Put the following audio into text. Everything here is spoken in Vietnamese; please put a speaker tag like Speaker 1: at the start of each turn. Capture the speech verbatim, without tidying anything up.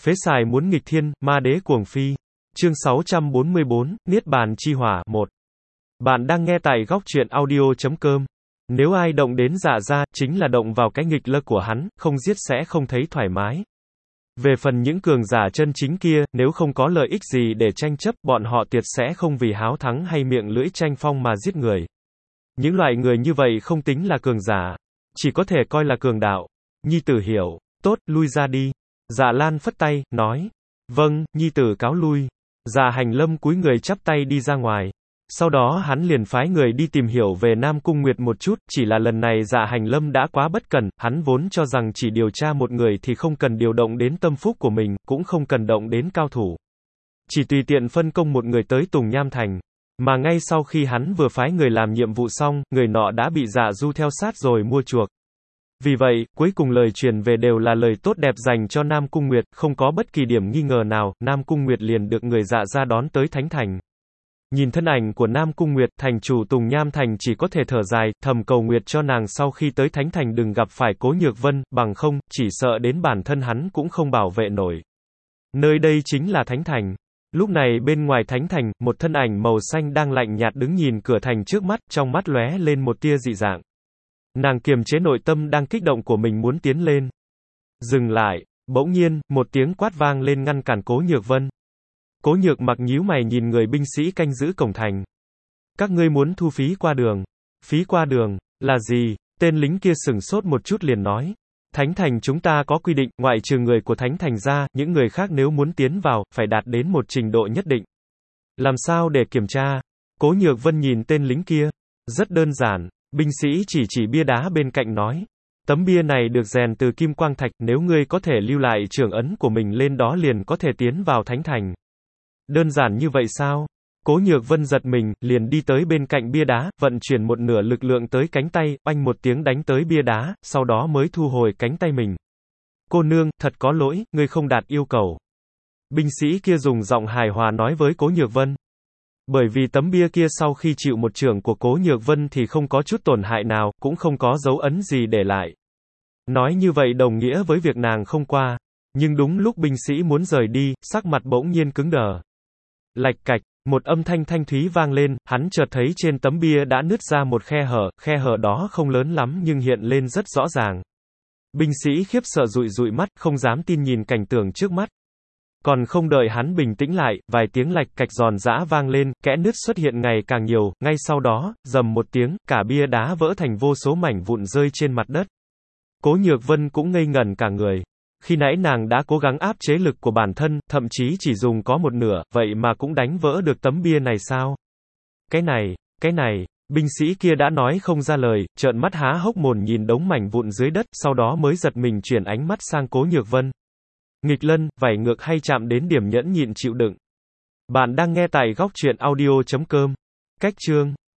Speaker 1: Phế xài muốn nghịch thiên, ma đế cuồng phi. Chương sáu trăm bốn mươi bốn, Niết bàn chi hỏa, một. Bạn đang nghe tại góc truyện audio chấm com. Nếu ai động đến Dạ Gia, chính là động vào cái nghịch lơ của hắn, không giết sẽ không thấy thoải mái. Về phần những cường giả chân chính kia, nếu không có lợi ích gì để tranh chấp, bọn họ tuyệt sẽ không vì háo thắng hay miệng lưỡi tranh phong mà giết người. Những loại người như vậy không tính là cường giả, chỉ có thể coi là cường đạo. Nhi tử hiểu, tốt, lui ra đi. Dạ Lan phất tay, nói. Vâng, nhi tử cáo lui. Dạ Hành Lâm cúi người chắp tay đi ra ngoài. Sau đó hắn liền phái người đi tìm hiểu về Nam Cung Nguyệt một chút, chỉ là lần này Dạ Hành Lâm đã quá bất cẩn, hắn vốn cho rằng chỉ điều tra một người thì không cần điều động đến tâm phúc của mình, cũng không cần động đến cao thủ. Chỉ tùy tiện phân công một người tới Tùng Nham Thành. Mà ngay sau khi hắn vừa phái người làm nhiệm vụ xong, người nọ đã bị Dạ Du theo sát rồi mua chuộc. Vì vậy, cuối cùng lời truyền về đều là lời tốt đẹp dành cho Nam Cung Nguyệt, không có bất kỳ điểm nghi ngờ nào, Nam Cung Nguyệt liền được người Dạ gia đón tới Thánh Thành. Nhìn thân ảnh của Nam Cung Nguyệt, thành chủ Tùng Nham Thành chỉ có thể thở dài, thầm cầu nguyệt cho nàng sau khi tới Thánh Thành đừng gặp phải Cố Nhược Vân, bằng không, chỉ sợ đến bản thân hắn cũng không bảo vệ nổi. Nơi đây chính là Thánh Thành. Lúc này bên ngoài Thánh Thành, một thân ảnh màu xanh đang lạnh nhạt đứng nhìn cửa thành trước mắt, trong mắt lóe lên một tia dị dạng. Nàng kiềm chế nội tâm đang kích động của mình muốn tiến lên. Dừng lại, bỗng nhiên, một tiếng quát vang lên ngăn cản Cố Nhược Vân. Cố Nhược Mặc nhíu mày nhìn người binh sĩ canh giữ cổng thành. Các ngươi muốn thu phí qua đường. Phí qua đường, là gì? Tên lính kia sửng sốt một chút liền nói. Thánh Thành chúng ta có quy định, ngoại trừ người của Thánh Thành ra, những người khác nếu muốn tiến vào, phải đạt đến một trình độ nhất định. Làm sao để kiểm tra? Cố Nhược Vân nhìn tên lính kia. Rất đơn giản. Binh sĩ chỉ chỉ bia đá bên cạnh nói. Tấm bia này được rèn từ kim quang thạch, nếu ngươi có thể lưu lại trưởng ấn của mình lên đó liền có thể tiến vào Thánh Thành. Đơn giản như vậy sao? Cố Nhược Vân giật mình, liền đi tới bên cạnh bia đá, vận chuyển một nửa lực lượng tới cánh tay, oanh một tiếng đánh tới bia đá, sau đó mới thu hồi cánh tay mình. Cô nương, thật có lỗi, ngươi không đạt yêu cầu. Binh sĩ kia dùng giọng hài hòa nói với Cố Nhược Vân. Bởi vì tấm bia kia sau khi chịu một chưởng của Cố Nhược Vân thì không có chút tổn hại nào, cũng không có dấu ấn gì để lại. Nói như vậy đồng nghĩa với việc nàng không qua. Nhưng đúng lúc binh sĩ muốn rời đi, sắc mặt bỗng nhiên cứng đờ. Lạch cạch, một âm thanh thanh thúy vang lên, hắn chợt thấy trên tấm bia đã nứt ra một khe hở, khe hở đó không lớn lắm nhưng hiện lên rất rõ ràng. Binh sĩ khiếp sợ dụi dụi mắt, không dám tin nhìn cảnh tượng trước mắt. Còn không đợi hắn bình tĩnh lại, vài tiếng lạch cạch giòn giã vang lên, kẽ nứt xuất hiện ngày càng nhiều, ngay sau đó, rầm một tiếng, cả bia đá vỡ thành vô số mảnh vụn rơi trên mặt đất. Cố Nhược Vân cũng ngây ngẩn cả người. Khi nãy nàng đã cố gắng áp chế lực của bản thân, thậm chí chỉ dùng có một nửa, vậy mà cũng đánh vỡ được tấm bia này sao? Cái này, cái này, binh sĩ kia đã nói không ra lời, trợn mắt há hốc mồm nhìn đống mảnh vụn dưới đất, sau đó mới giật mình chuyển ánh mắt sang Cố Nhược Vân. Nghịch lân, vảy ngược hay chạm đến điểm nhẫn nhịn chịu đựng. Bạn đang nghe tại góc truyện audio chấm com. Cách chương